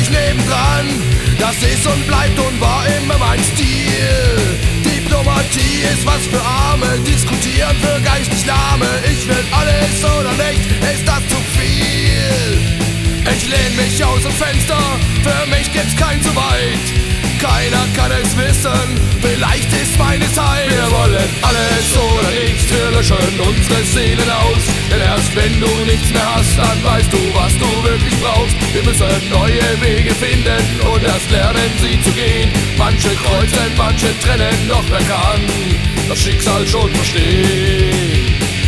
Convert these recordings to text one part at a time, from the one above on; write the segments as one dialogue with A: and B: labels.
A: gleich nebendran. Das ist und bleibt und war immer mein Stil. Diplomatie ist was für Arme, diskutieren für geistig Lahme. Ich will alles oder nicht, ist das zu viel? Ich lehn mich aus dem Fenster, für mich gibt's kein zu weit. Keiner kann es wissen, vielleicht ist meine Zeit. Wir wollen alles oder nichts, wir löschen unsere Seelen aus. Denn erst wenn du nichts mehr hast, dann weißt du, was du wirklich brauchst. Wir müssen neue Wege finden und erst lernen sie zu gehen. Manche kreuzen, manche trennen, doch wer kann das Schicksal schon verstehen?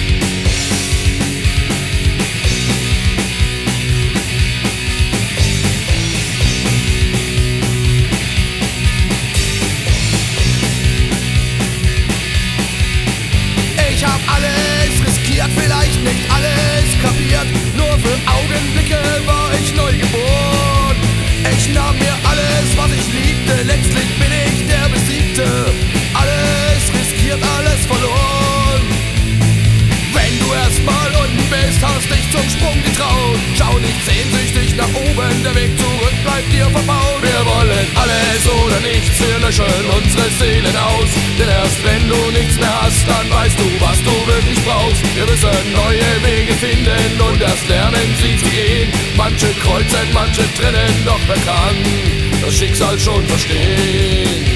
A: Ich hab alles riskiert, vielleicht nicht alles kapiert. Nur für Augenblicke war ich neu geboren. Ich nahm mir alles, was ich liebte. Letztlich bin ich der Besiegte. Alles riskiert, alles verloren. Wenn du erstmal unten bist, hast dich zum Sprung getraut. Schau nicht sehnsüchtig nach oben, der Weg zurück bleibt dir verbaut. Wir wollen alles oder nichts, wir löschen unsere Seelen aus. Denn erst wenn du nichts mehr hast, dann weißt du, was du wirklich brauchst. Wir müssen neue Wege finden und erst lernen sie zu gehen. Manche kreuzen, manche trennen, doch wer kann das Schicksal schon verstehen?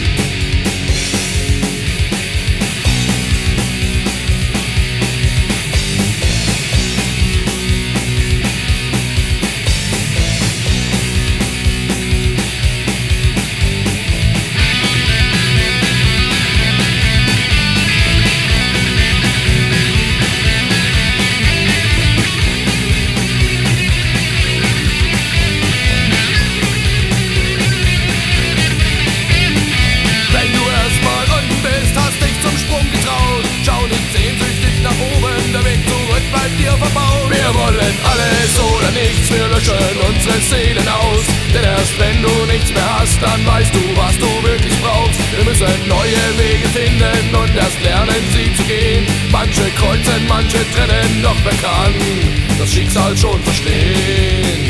A: Wir wollen alles oder nichts, wir löschen unsere Seelen aus. Denn erst wenn du nichts mehr hast, dann weißt du, was du wirklich brauchst. Wir müssen neue Wege finden und erst lernen sie zu gehen. Manche kreuzen, manche trennen, doch wer kann das Schicksal schon verstehen?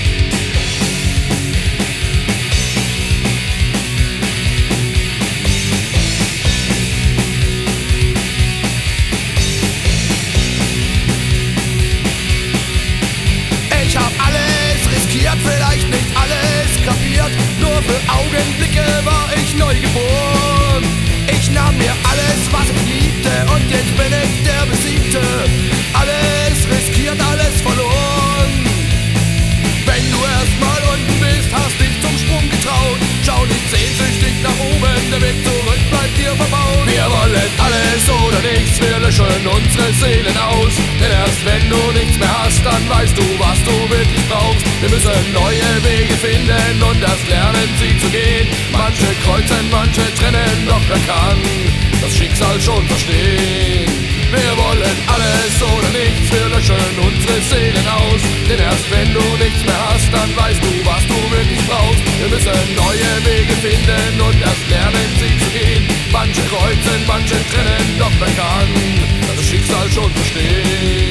A: Ich hab alles riskiert, vielleicht nicht alles kapiert. Nur für Augenblicke war ich neu geboren. Ich nahm mir alles, was ich liebte, und jetzt bin ich der Besiegte. Alles riskiert, alles verloren. Wenn du erstmal unten bist, hast dich zum Sprung getraut. Schau nicht sehnsüchtig nach oben, der Weg zurück bleibt dir verbaut. Wir wollen alles oder nichts, wir löschen unsere Seelen aus. Denn erst wenn du nichts mehr hast, dann weißt du, was du wirklich brauchst. Wir müssen neue Wege finden und erst lernen sie zu gehen. Manche kreuzen, manche trennen, doch wer kann das Schicksal schon verstehen? Wir wollen alles oder nichts, wir löschen unsere Seelen aus. Denn erst wenn du nichts mehr hast, dann weißt du, was du wirklich brauchst. Wir müssen neue Wege finden und erst lernen sie zu gehen. Manche kreuzen, manche trennen, doch wer kann das Schicksal schon verstehen?